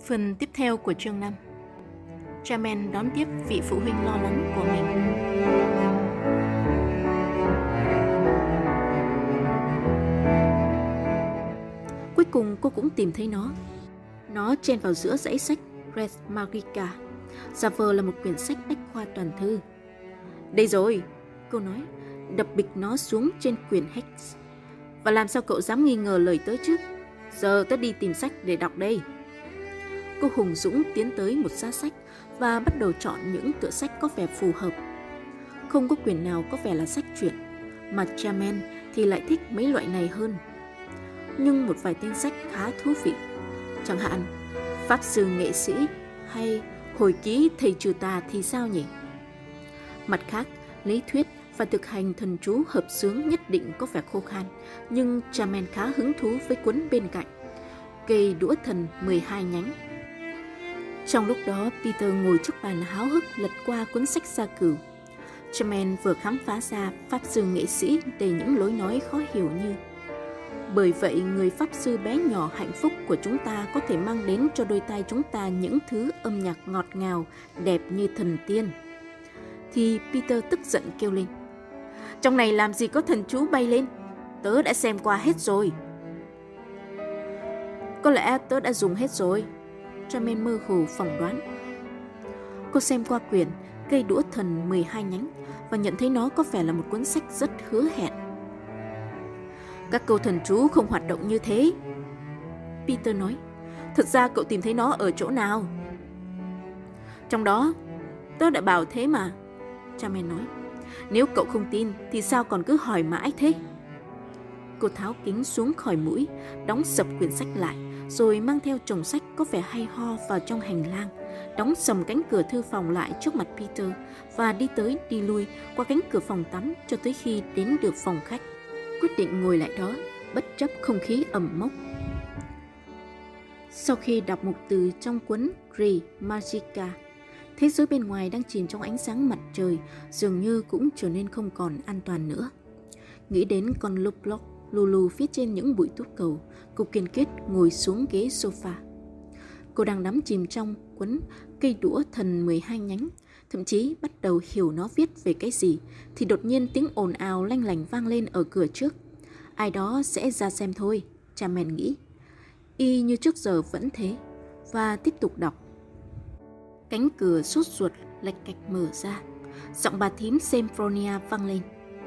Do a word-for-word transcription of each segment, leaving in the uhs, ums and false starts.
Phần tiếp theo của chương năm. Charmaine đón tiếp vị phụ huynh lo lắng của mình. Cuối cùng cô cũng tìm thấy nó. Nó chen vào giữa dãy sách Res Magica, giả vờ là một quyển sách bách khoa toàn thư. Đây rồi, cô nói, đập bịch nó xuống trên quyển Hex. Và làm sao cậu dám nghi ngờ lời tớ chứ? Giờ tớ đi tìm sách để đọc đây. Cô hùng dũng tiến tới một giá sách và bắt đầu chọn những tựa sách có vẻ phù hợp. Không có quyển nào có vẻ là sách truyện, mà Charmaine thì lại thích mấy loại này hơn. Nhưng một vài tên sách khá thú vị, chẳng hạn Pháp sư nghệ sĩ hay Hồi ký thầy trừ tà thì sao nhỉ? Mặt khác, lý thuyết và thực hành thần chú hợp xướng nhất định có vẻ khô khan, nhưng Charmaine khá hứng thú với cuốn bên cạnh, Cây đũa thần mười hai nhánh. Trong lúc đó, Peter ngồi trước bàn háo hức lật qua cuốn sách gia cửu. Charmaine vừa khám phá ra pháp sư nghệ sĩ đầy những lối nói khó hiểu như: bởi vậy người pháp sư bé nhỏ hạnh phúc của chúng ta có thể mang đến cho đôi tai chúng ta những thứ âm nhạc ngọt ngào, đẹp như thần tiên. Thì Peter tức giận kêu lên: trong này làm gì có thần chú bay lên, tớ đã xem qua hết rồi. Có lẽ tớ đã dùng hết rồi, Charmaine mơ hồ phỏng đoán. Cô xem qua quyển Cây đũa thần mười hai nhánh và nhận thấy nó có vẻ là một cuốn sách rất hứa hẹn. Các câu thần chú không hoạt động như thế, Peter nói. Thật ra cậu tìm thấy nó ở chỗ nào? Trong đó, tớ đã bảo thế mà, Charmaine nói. Nếu cậu không tin thì sao còn cứ hỏi mãi thế? Cô tháo kính xuống khỏi mũi, đóng sập quyển sách lại, rồi mang theo chồng sách có vẻ hay ho vào trong hành lang, đóng sầm cánh cửa thư phòng lại trước mặt Peter và đi tới đi lui qua cánh cửa phòng tắm cho tới khi đến được phòng khách. Quyết định ngồi lại đó, bất chấp không khí ẩm mốc. Sau khi đọc một từ trong cuốn Res Magica, thế giới bên ngoài đang chìm trong ánh sáng mặt trời dường như cũng trở nên không còn an toàn nữa. Nghĩ đến con Luplock lù lù phía trên những bụi túp cầu, cô kiên quyết ngồi xuống ghế sofa. Cô đang đắm chìm trong cuốn Cây đũa thần mười hai nhánh, thậm chí bắt đầu hiểu nó viết về cái gì, thì đột nhiên tiếng ồn ào lanh lảnh vang lên ở cửa trước. Ai đó sẽ ra xem thôi, Charmaine nghĩ. Y như trước giờ vẫn thế, và tiếp tục đọc. Cánh cửa sốt ruột lạch cạch mở ra, giọng bà thím Sempronia vang lên.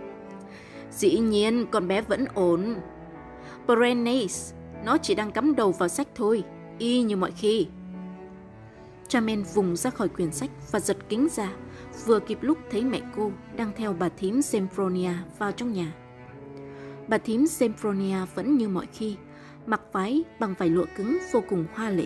Dĩ nhiên con bé vẫn ổn. Berenice, nó chỉ đang cắm đầu vào sách thôi, y như mọi khi. Charmaine vùng ra khỏi quyển sách và giật kính ra, vừa kịp lúc thấy mẹ cô đang theo bà thím Sempronia vào trong nhà. Bà thím Sempronia vẫn như mọi khi, mặc váy bằng vải lụa cứng vô cùng hoa lệ.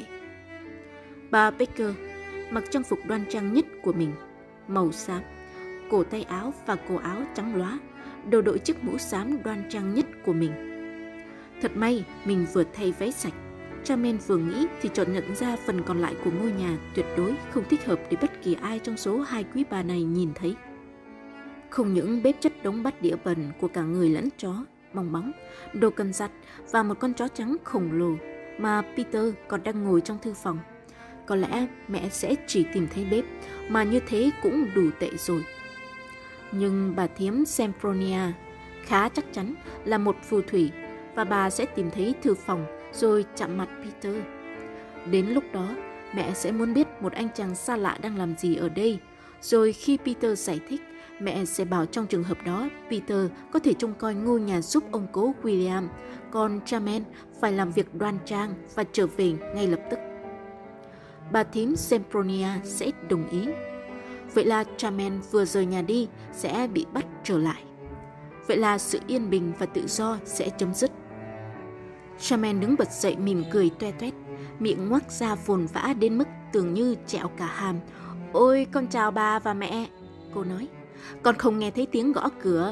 Bà Baker mặc trang phục đoan trang nhất của mình, màu xám, cổ tay áo và cổ áo trắng lóa, đầu đội chiếc mũ xám đoan trang nhất của mình. Thật may mình vừa thay váy sạch. Charmaine vừa nghĩ thì chợt nhận ra phần còn lại của ngôi nhà tuyệt đối không thích hợp để bất kỳ ai trong số hai quý bà này nhìn thấy. Không những bếp chất đống bát đĩa bẩn của cả người lẫn chó, bong bóng, đồ cần giặt và một con chó trắng khổng lồ, mà Peter còn đang ngồi trong thư phòng. Có lẽ mẹ sẽ chỉ tìm thấy bếp, mà như thế cũng đủ tệ rồi. Nhưng bà thím Sempronia khá chắc chắn là một phù thủy, và bà sẽ tìm thấy thư phòng rồi chạm mặt Peter. Đến lúc đó, mẹ sẽ muốn biết một anh chàng xa lạ đang làm gì ở đây. Rồi khi Peter giải thích, mẹ sẽ bảo trong trường hợp đó Peter có thể trông coi ngôi nhà giúp ông cố William, còn Charmaine phải làm việc đoan trang và trở về ngay lập tức. Bà thím Sempronia sẽ đồng ý. Vậy là Charmaine vừa rời nhà đi sẽ bị bắt trở lại. Vậy là sự yên bình và tự do sẽ chấm dứt. Charmaine đứng bật dậy mỉm cười toe toét, miệng ngoác ra vồn vã đến mức tưởng như trẹo cả hàm. Ôi, con chào bà và mẹ, cô nói. Con không nghe thấy tiếng gõ cửa.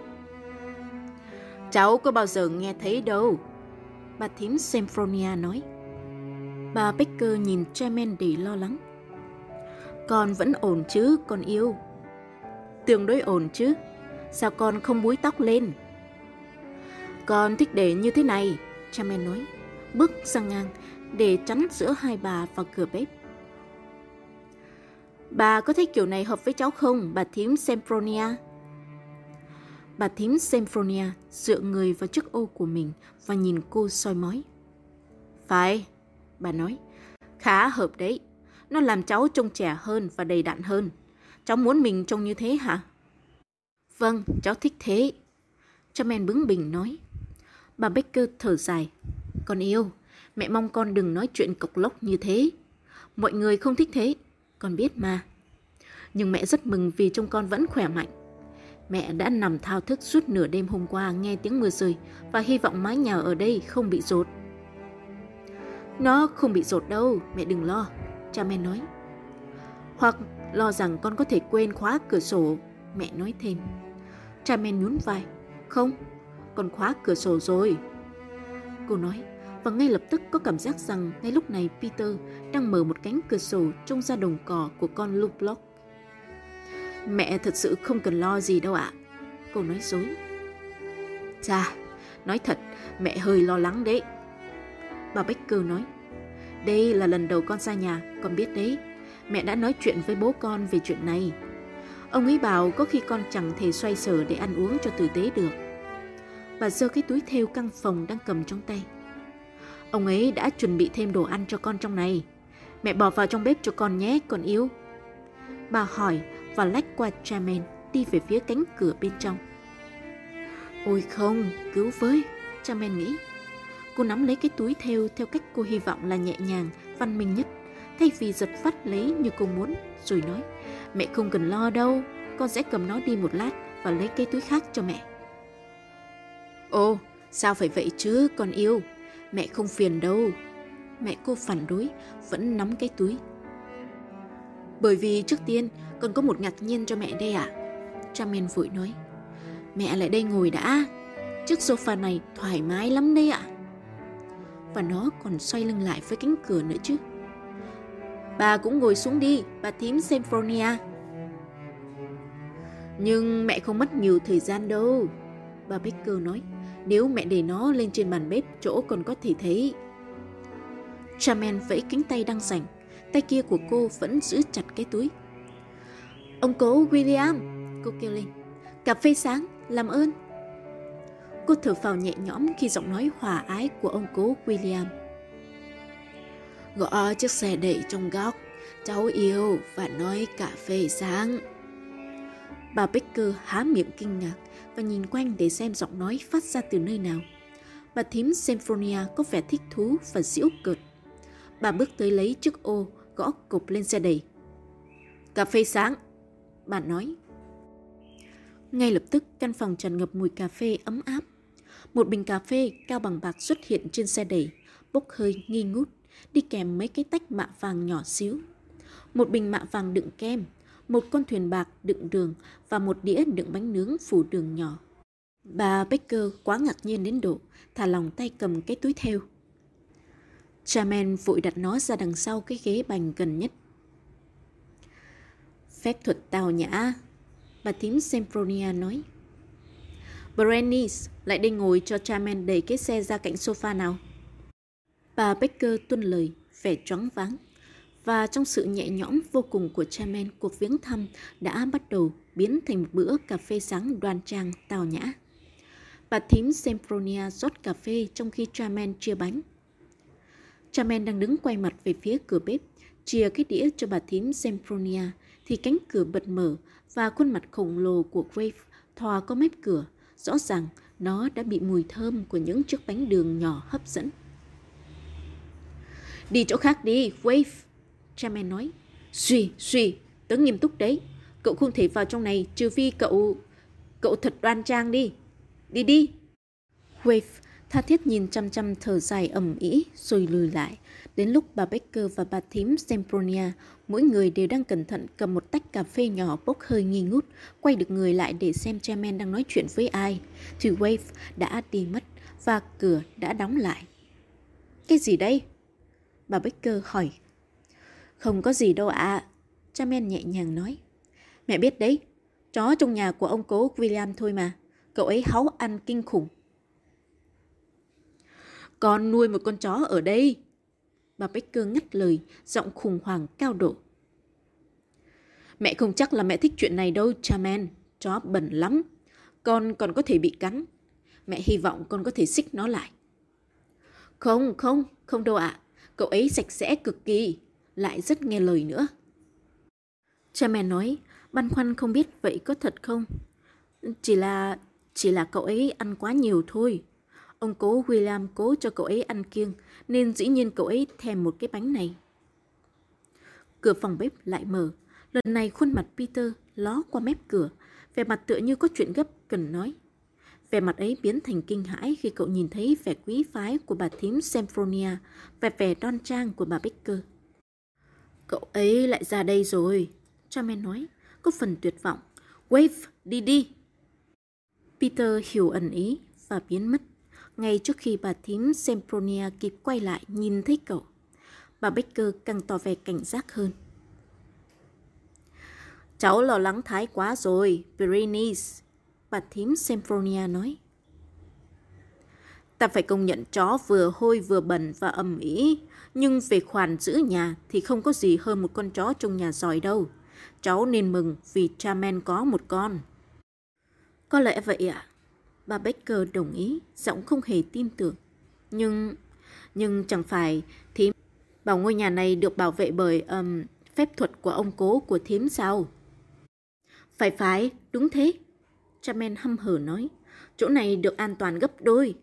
Cháu có bao giờ nghe thấy đâu, bà thím Sempronia nói. Bà Baker nhìn Charmaine đầy lo lắng. Con vẫn ổn chứ, con yêu? Tương đối ổn chứ. Sao con không búi tóc lên? Con thích để như thế này, Charmaine nói, bước sang ngang, để chắn giữa hai bà và cửa bếp. Bà có thấy kiểu này hợp với cháu không, bà thím Sempronia? Bà thím Sempronia dựa người vào chiếc ô của mình và nhìn cô soi mói. Phải, bà nói, khá hợp đấy. Nó làm cháu trông trẻ hơn và đầy đặn hơn. Cháu muốn mình trông như thế hả? Vâng, cháu thích thế. Charmaine bướng bỉnh nói. Bà Baker thở dài. Con yêu, mẹ mong con đừng nói chuyện cộc lốc như thế. Mọi người không thích thế, con biết mà. Nhưng mẹ rất mừng vì trông con vẫn khỏe mạnh. Mẹ đã nằm thao thức suốt nửa đêm hôm qua nghe tiếng mưa rơi và hy vọng mái nhà ở đây không bị dột. Nó không bị dột đâu, mẹ đừng lo, Charmaine nói. Hoặc lo rằng con có thể quên khóa cửa sổ, mẹ nói thêm. Charmaine nhún vai. Không, con khóa cửa sổ rồi, cô nói. Và ngay lập tức có cảm giác rằng ngay lúc này Peter đang mở một cánh cửa sổ trông ra đồng cỏ của con Luplock. Mẹ thật sự không cần lo gì đâu ạ, cô nói dối. Chà, nói thật, mẹ hơi lo lắng đấy, bà Baker nói. Đây là lần đầu con ra nhà, con biết đấy. Mẹ đã nói chuyện với bố con về chuyện này. Ông ấy bảo có khi con chẳng thể xoay sở để ăn uống cho tử tế được. Bà giơ cái túi thêu căng phồng đang cầm trong tay. Ông ấy đã chuẩn bị thêm đồ ăn cho con trong này. Mẹ bỏ vào trong bếp cho con nhé, con yêu. Bà hỏi và lách qua Charmaine đi về phía cánh cửa bên trong. Ôi không, cứu với, Charmaine nghĩ. Cô nắm lấy cái túi thêu theo cách cô hy vọng là nhẹ nhàng, văn minh nhất, thay vì giật phát lấy như cô muốn, rồi nói, mẹ không cần lo đâu, con sẽ cầm nó đi một lát và lấy cái túi khác cho mẹ. Ồ, sao phải vậy chứ, con yêu, mẹ không phiền đâu. Mẹ cô phản đối, vẫn nắm cái túi. Bởi vì trước tiên, con có một ngạc nhiên cho mẹ đây ạ, Charmaine vội nói. Mẹ lại đây ngồi đã, chiếc sofa này thoải mái lắm đấy ạ. Và nó còn xoay lưng lại với cánh cửa nữa chứ. Bà cũng ngồi xuống đi, bà thím Sempronia. Nhưng mẹ không mất nhiều thời gian đâu, bà Baker nói. Nếu mẹ để nó lên trên bàn bếp, chỗ còn có thể thấy. Charmaine vẫy cánh tay đang rảnh, tay kia của cô vẫn giữ chặt cái túi. Ông cố William, cô kêu lên, cà phê sáng, làm ơn. Cô thở phào nhẹ nhõm khi giọng nói hòa ái của ông cố William. Gõ chiếc xe đẩy trong góc, cháu yêu, và nói cà phê sáng. Bà Baker há miệng kinh ngạc và nhìn quanh để xem giọng nói phát ra từ nơi nào. Bà thím Symphonia có vẻ thích thú và giễu cợt. Bà bước tới lấy chiếc ô, gõ cộp lên xe đẩy. Cà phê sáng, bà nói. Ngay lập tức căn phòng tràn ngập mùi cà phê ấm áp. Một bình cà phê cao bằng bạc xuất hiện trên xe đẩy, bốc hơi nghi ngút, đi kèm mấy cái tách mạ vàng nhỏ xíu. Một bình mạ vàng đựng kem, một con thuyền bạc đựng đường và một đĩa đựng bánh nướng phủ đường nhỏ. Bà Baker quá ngạc nhiên đến độ thả lỏng tay cầm cái túi thêu. Charmaine vội đặt nó ra đằng sau cái ghế bành gần nhất. Phép thuật tào nhã, bà thím Sempronia nói. Berenice, lại đây ngồi cho Charmaine đẩy cái xe ra cạnh sofa nào. Bà Baker tuân lời, vẻ choáng váng. Và trong sự nhẹ nhõm vô cùng của Charmaine, cuộc viếng thăm đã bắt đầu biến thành một bữa cà phê sáng đoan trang tào nhã. Bà thím Sempronia rót cà phê trong khi Charmaine chia bánh. Charmaine đang đứng quay mặt về phía cửa bếp, chia cái đĩa cho bà thím Sempronia, thì cánh cửa bật mở và khuôn mặt khổng lồ của Wave thò qua mép cửa. Rõ ràng nó đã bị mùi thơm của những chiếc bánh đường nhỏ hấp dẫn. Đi chỗ khác đi, Wave, Charmaine nói. Suy, suy, tớ nghiêm túc đấy. Cậu không thể vào trong này trừ phi cậu... Cậu thật đoan trang đi. Đi đi. Wave tha thiết nhìn chăm chăm thở dài ầm ĩ rồi lùi lại. Đến lúc bà Baker và bà thím Sempronia, mỗi người đều đang cẩn thận cầm một tách cà phê nhỏ bốc hơi nghi ngút, quay được người lại để xem Charmaine đang nói chuyện với ai, thì Wave đã đi mất và cửa đã đóng lại. Cái gì đây? Bà Baker hỏi. Không có gì đâu ạ, à. Charmaine nhẹ nhàng nói. Mẹ biết đấy, chó trong nhà của ông cố William thôi mà, cậu ấy háu ăn kinh khủng. Con nuôi một con chó ở đây, Bà Baker ngắt lời, giọng khủng hoảng cao độ. Mẹ không chắc là mẹ thích chuyện này đâu, Charmaine. Chó bẩn lắm. Con còn có thể bị cắn. Mẹ hy vọng con có thể xích nó lại. Không, không, không đâu ạ. À. Cậu ấy sạch sẽ cực kỳ, lại rất nghe lời nữa. Charmaine nói, băn khoăn không biết vậy có thật không? Chỉ là... chỉ là cậu ấy ăn quá nhiều thôi. Ông cố William cố cho cậu ấy ăn kiêng, nên dĩ nhiên cậu ấy thèm một cái bánh này. Cửa phòng bếp lại mở. Lần này khuôn mặt Peter ló qua mép cửa, vẻ mặt tựa như có chuyện gấp cần nói. Vẻ mặt ấy biến thành kinh hãi khi cậu nhìn thấy vẻ quý phái của bà thím Sempronia và vẻ đoan trang của bà Baker. Cậu ấy lại ra đây rồi, Charmaine nói, có phần tuyệt vọng. Wave, đi đi. Peter hiểu ẩn ý và biến mất, ngay trước khi bà thím Sempronia kịp quay lại nhìn thấy cậu. Bà Baker càng tỏ vẻ cảnh giác hơn. Cháu lo lắng thái quá rồi, Berenice, bà thím Sempronia nói. Ta phải công nhận chó vừa hôi vừa bẩn và ầm ĩ, nhưng về khoản giữ nhà thì không có gì hơn một con chó trong nhà giỏi đâu. Cháu nên mừng vì Charmaine có một con. Có lẽ vậy ạ. À? Bà Baker đồng ý, giọng không hề tin tưởng. Nhưng, nhưng chẳng phải thím bảo ngôi nhà này được bảo vệ bởi um, phép thuật của ông cố của thím sao? Phải phải, đúng thế. Charmaine hăm hở nói, chỗ này được an toàn gấp đôi.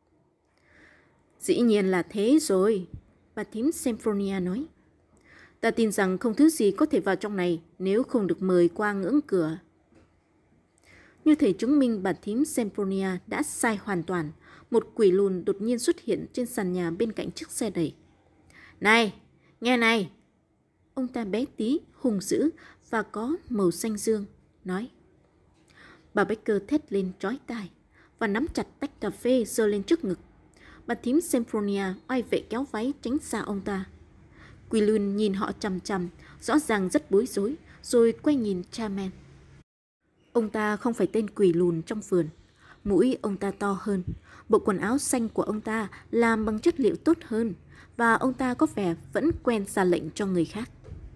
Dĩ nhiên là thế rồi, bà thím Sempronia nói. Ta tin rằng không thứ gì có thể vào trong này nếu không được mời qua ngưỡng cửa. Như thể chứng minh bà thím Sempronia đã sai hoàn toàn, một quỷ lùn đột nhiên xuất hiện trên sàn nhà bên cạnh chiếc xe đẩy. Này, nghe này! Ông ta bé tí, hung dữ và có màu xanh dương, nói. Bà Baker thét lên chói tai và nắm chặt tách cà phê giơ lên trước ngực. Bà thím Sempronia oai vệ kéo váy tránh xa ông ta. Quỷ lùn nhìn họ chằm chằm, rõ ràng rất bối rối, rồi quay nhìn Charmaine. Ông ta không phải tên quỷ lùn trong vườn. Mũi ông ta to hơn, bộ quần áo xanh của ông ta làm bằng chất liệu tốt hơn, và ông ta có vẻ vẫn quen ra lệnh cho người khác.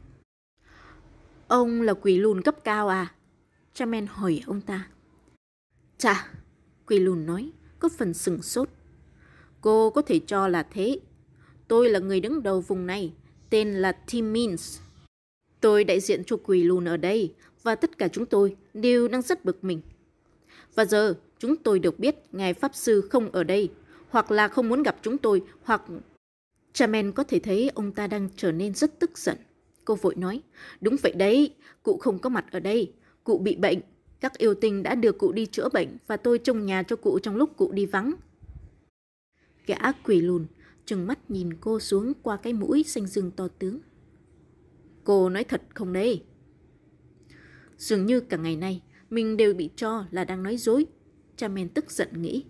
Ông là quỷ lùn cấp cao à? Charmaine hỏi ông ta. Chà, quỷ lùn nói, có phần sửng sốt. Cô có thể cho là thế. Tôi là người đứng đầu vùng này, tên là Tim Means. Tôi đại diện cho quỷ lùn ở đây, và tất cả chúng tôi đều đang rất bực mình. Và giờ, chúng tôi được biết ngài Pháp Sư không ở đây, hoặc là không muốn gặp chúng tôi, hoặc... Charmaine có thể thấy ông ta đang trở nên rất tức giận. Cô vội nói, đúng vậy đấy, cụ không có mặt ở đây, cụ bị bệnh. Các yêu tinh đã đưa cụ đi chữa bệnh và tôi trông nhà cho cụ trong lúc cụ đi vắng. Gã quỷ lùn trừng mắt nhìn cô xuống qua cái mũi xanh dương to tướng. Cô nói thật không đấy? Dường như cả ngày nay mình đều bị cho là đang nói dối, Charmaine tức giận nghĩ.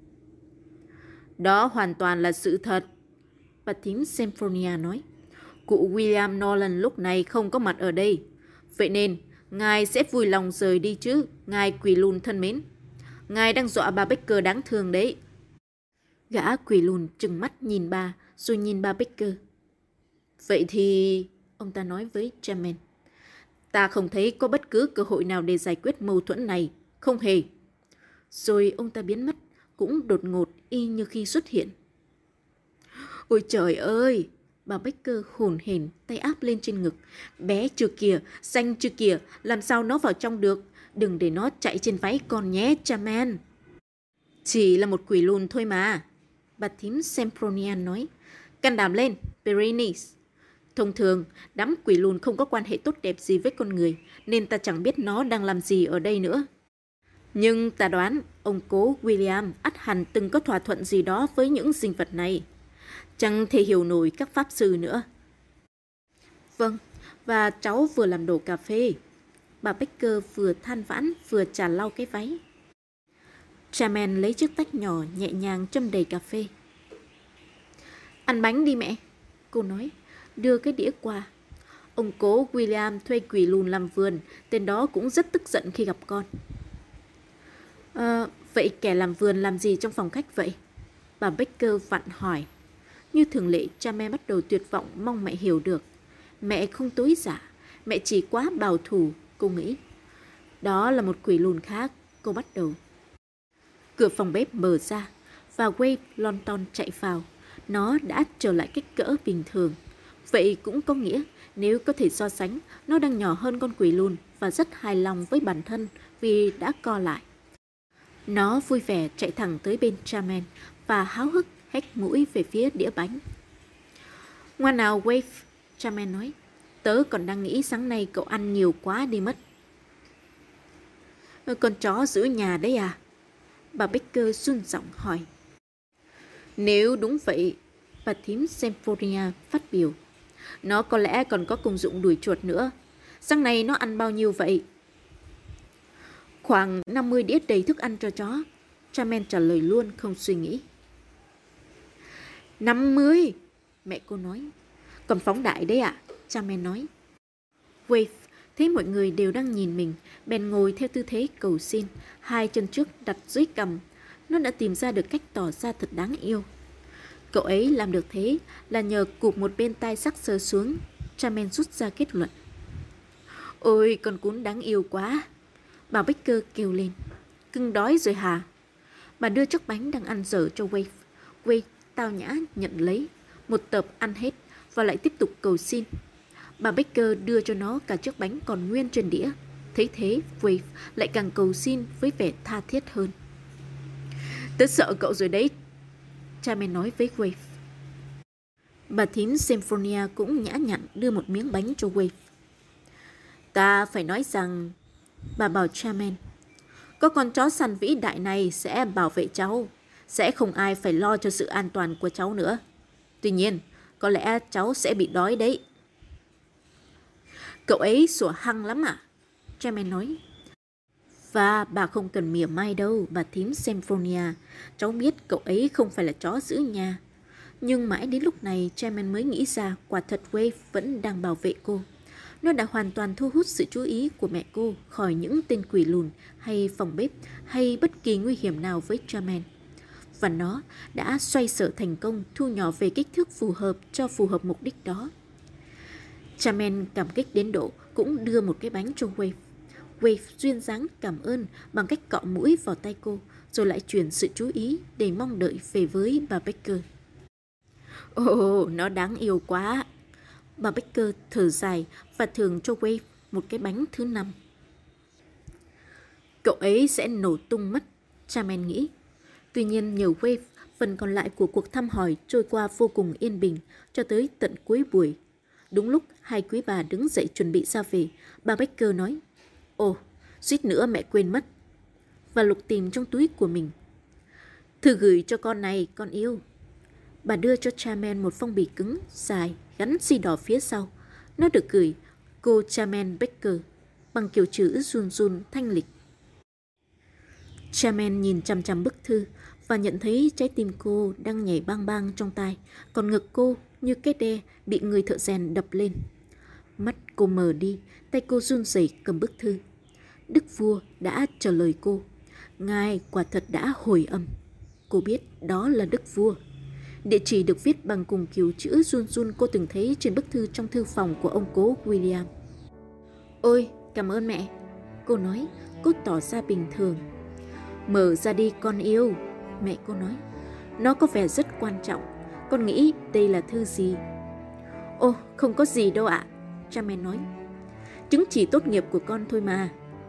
Đó hoàn toàn là sự thật, bà thím Sempronia nói. Cụ William Nolan lúc này không có mặt ở đây. Vậy nên, ngài sẽ vui lòng rời đi chứ, ngài quỷ lùn thân mến. Ngài đang dọa bà Baker đáng thương đấy. Gã quỷ lùn trừng mắt nhìn bà, rồi nhìn bà Baker. Vậy thì... ông ta nói với Charmaine. Ta không thấy có bất cứ cơ hội nào để giải quyết mâu thuẫn này. Không hề. Rồi ông ta biến mất, cũng đột ngột y như khi xuất hiện. Ôi trời ơi! Bà Baker hổn hển, tay áp lên trên ngực. Bé chưa kìa, xanh chưa kìa, làm sao nó vào trong được? Đừng để nó chạy trên váy con nhé, Charmaine. Chỉ là một quỷ lùn thôi mà, bà thím Sempronia nói. Can đảm lên, Berenice. Thông thường, đám quỷ lùn không có quan hệ tốt đẹp gì với con người, nên ta chẳng biết nó đang làm gì ở đây nữa. Nhưng ta đoán, ông cố William ắt hẳn từng có thỏa thuận gì đó với những sinh vật này. Chẳng thể hiểu nổi các pháp sư nữa. Vâng, và cháu vừa làm đổ cà phê. Bà Baker vừa than vãn vừa chà lau cái váy. Charmaine lấy chiếc tách nhỏ nhẹ nhàng châm đầy cà phê. Ăn bánh đi mẹ, cô nói, đưa cái đĩa qua. Ông cố William thuê quỷ lùn làm vườn, tên đó cũng rất tức giận khi gặp con. À, vậy kẻ làm vườn làm gì trong phòng khách vậy? Bà Baker vặn hỏi. Như thường lệ, cha mẹ bắt đầu tuyệt vọng mong mẹ hiểu được. Mẹ không tối giả, mẹ chỉ quá bảo thủ, cô nghĩ. Đó là một quỷ lùn khác, cô bắt đầu. Cửa phòng bếp mở ra và Wave lon ton chạy vào. Nó đã trở lại kích cỡ bình thường. Vậy cũng có nghĩa nếu có thể so sánh, nó đang nhỏ hơn con quỷ lùn và rất hài lòng với bản thân vì đã co lại. Nó vui vẻ chạy thẳng tới bên Charmaine và háo hức hét mũi về phía đĩa bánh. Ngoan nào Wave, Charmaine nói. Tớ còn đang nghĩ sáng nay cậu ăn nhiều quá đi mất. Con chó giữ nhà đấy à? Bà Baker run giọng hỏi. Nếu đúng vậy, bà thím Symphonia phát biểu, nó có lẽ còn có công dụng đuổi chuột nữa. Sáng nay nó ăn bao nhiêu vậy? Khoảng năm mươi đĩa đầy thức ăn cho chó, Charmaine trả lời luôn không suy nghĩ. năm mươi, mẹ cô nói. Còn phóng đại đấy ạ, à, Charmaine nói. Wave thấy mọi người đều đang nhìn mình, bèn ngồi theo tư thế cầu xin, hai chân trước đặt dưới cằm. Nó đã tìm ra được cách tỏ ra thật đáng yêu. Cậu ấy làm được thế là nhờ cụp một bên tai sắc sờ xuống. Charmaine rút ra kết luận. Ôi, con cún đáng yêu quá, bà Baker kêu lên. Cưng đói rồi hả? Bà đưa chiếc bánh đang ăn dở cho Wave. Wave tao nhã nhận lấy, một tập ăn hết và lại tiếp tục cầu xin. Bà Baker đưa cho nó cả chiếc bánh còn nguyên trên đĩa. Thấy thế, Wave lại càng cầu xin với vẻ tha thiết hơn. Tớ sợ cậu rồi đấy, Charmaine nói với Wave. Bà thím Symphonia cũng nhã nhặn đưa một miếng bánh cho Wave. Ta phải nói rằng, bà bảo Charmaine, có con chó săn vĩ đại này sẽ bảo vệ cháu, sẽ không ai phải lo cho sự an toàn của cháu nữa. Tuy nhiên, có lẽ cháu sẽ bị đói đấy. Cậu ấy sủa hăng lắm à? Charmaine nói. Và bà không cần mỉa mai đâu, bà thím Symphonia. Cháu biết cậu ấy không phải là chó giữ nhà. Nhưng mãi đến lúc này, Charmaine mới nghĩ ra quả thật Wave vẫn đang bảo vệ cô. Nó đã hoàn toàn thu hút sự chú ý của mẹ cô khỏi những tên quỷ lùn hay phòng bếp hay bất kỳ nguy hiểm nào với Charmaine. Và nó đã xoay sở thành công thu nhỏ về kích thước phù hợp cho phù hợp mục đích đó. Charmaine cảm kích đến độ cũng đưa một cái bánh cho Wave. Wave duyên dáng cảm ơn bằng cách cọ mũi vào tay cô, rồi lại chuyển sự chú ý để mong đợi về với bà Baker. Ồ, oh, nó đáng yêu quá. Bà Baker thở dài và thưởng cho Wave một cái bánh thứ năm. Cậu ấy sẽ nổ tung mất, Charmaine nghĩ. Tuy nhiên nhờ Wave, phần còn lại của cuộc thăm hỏi trôi qua vô cùng yên bình cho tới tận cuối buổi. Đúng lúc hai quý bà đứng dậy chuẩn bị ra về, bà Baker nói, ồ, suýt nữa mẹ quên mất, và lục tìm trong túi của mình. Thử gửi cho con này, con yêu. Bà đưa cho Charmaine một phong bì cứng, dài, gắn xi đỏ phía sau. Nó được gửi cô Charmaine Baker bằng kiểu chữ run run thanh lịch. Charmaine nhìn chằm chằm bức thư và nhận thấy trái tim cô đang nhảy bang bang trong tai, còn ngực cô như cái đe bị người thợ rèn đập lên. Mắt cô mờ đi, tay cô run rẩy cầm bức thư. Đức vua đã trả lời cô. Ngài quả thật đã hồi âm. Cô biết đó là đức vua. Địa chỉ được viết bằng cùng kiểu chữ run run cô từng thấy trên bức thư trong thư phòng của ông cố William. Ôi, cảm ơn mẹ, cô nói, cô tỏ ra bình thường. Mở ra đi con yêu, mẹ cô nói. Nó có vẻ rất quan trọng. Con nghĩ đây là thư gì? Ô, không có gì đâu ạ, Charmaine nói. Chứng chỉ tốt nghiệp của con thôi mà.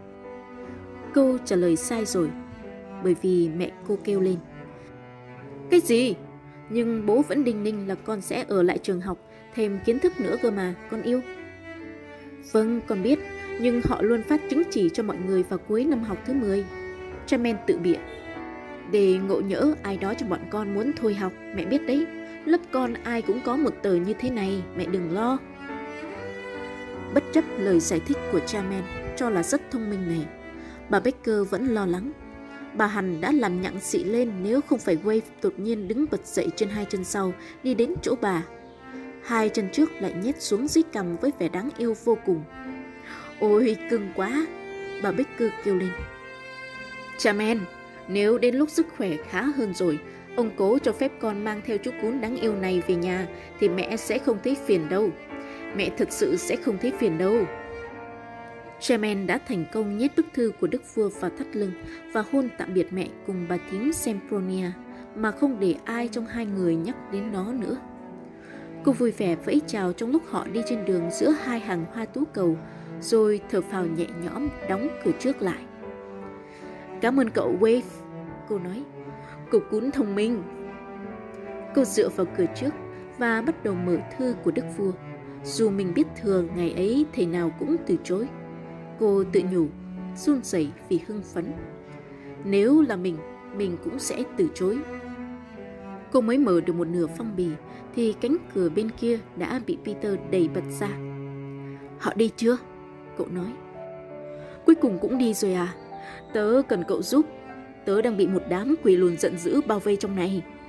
Câu trả lời sai rồi, bởi vì mẹ cô kêu lên. Cái gì? Nhưng bố vẫn đinh ninh là con sẽ ở lại trường học thêm kiến thức nữa cơ mà, con yêu. Vâng, con biết, nhưng họ luôn phát chứng chỉ cho mọi người vào cuối năm học thứ mười. Charmaine tự bịa. Để ngộ nhỡ ai đó cho bọn con muốn thôi học, mẹ biết đấy. Lớp con ai cũng có một tờ như thế này, mẹ đừng lo. Bất chấp lời giải thích của Charmaine cho là rất thông minh này, bà Baker vẫn lo lắng. Bà hẳn đã làm nhặng xị lên nếu không phải Wave đột nhiên đứng bật dậy trên hai chân sau đi đến chỗ bà. Hai chân trước lại nhét xuống dưới cằm với vẻ đáng yêu vô cùng. Ôi cưng quá, bà Baker kêu lên. Charmaine, nếu đến lúc sức khỏe khá hơn rồi, Ông cố cho phép con mang theo chú cún đáng yêu này về nhà thì mẹ sẽ không thấy phiền đâu. Mẹ thực sự sẽ không thấy phiền đâu. Charmaine đã thành công nhét bức thư của đức vua vào thắt lưng và hôn tạm biệt mẹ cùng bà thím Sempronia mà không để ai trong hai người nhắc đến nó nữa. Cô vui vẻ vẫy chào trong lúc họ đi trên đường giữa hai hàng hoa tú cầu, rồi thở phào nhẹ nhõm đóng cửa trước lại. Cảm ơn cậu Wave, cô nói. Cậu cún thông minh. Cô dựa vào cửa trước và bắt đầu mở thư của đức vua. Dù mình biết thừa ngày ấy thể nào cũng từ chối. Cô tự nhủ, run rẩy vì hưng phấn. Nếu là mình, mình cũng sẽ từ chối. Cô mới mở được một nửa phong bì thì cánh cửa bên kia đã bị Peter đẩy bật ra. Họ đi chưa? Cậu nói. Cuối cùng cũng đi rồi à? Tớ cần cậu giúp. Tớ đang bị một đám quỷ lùn giận dữ bao vây trong này.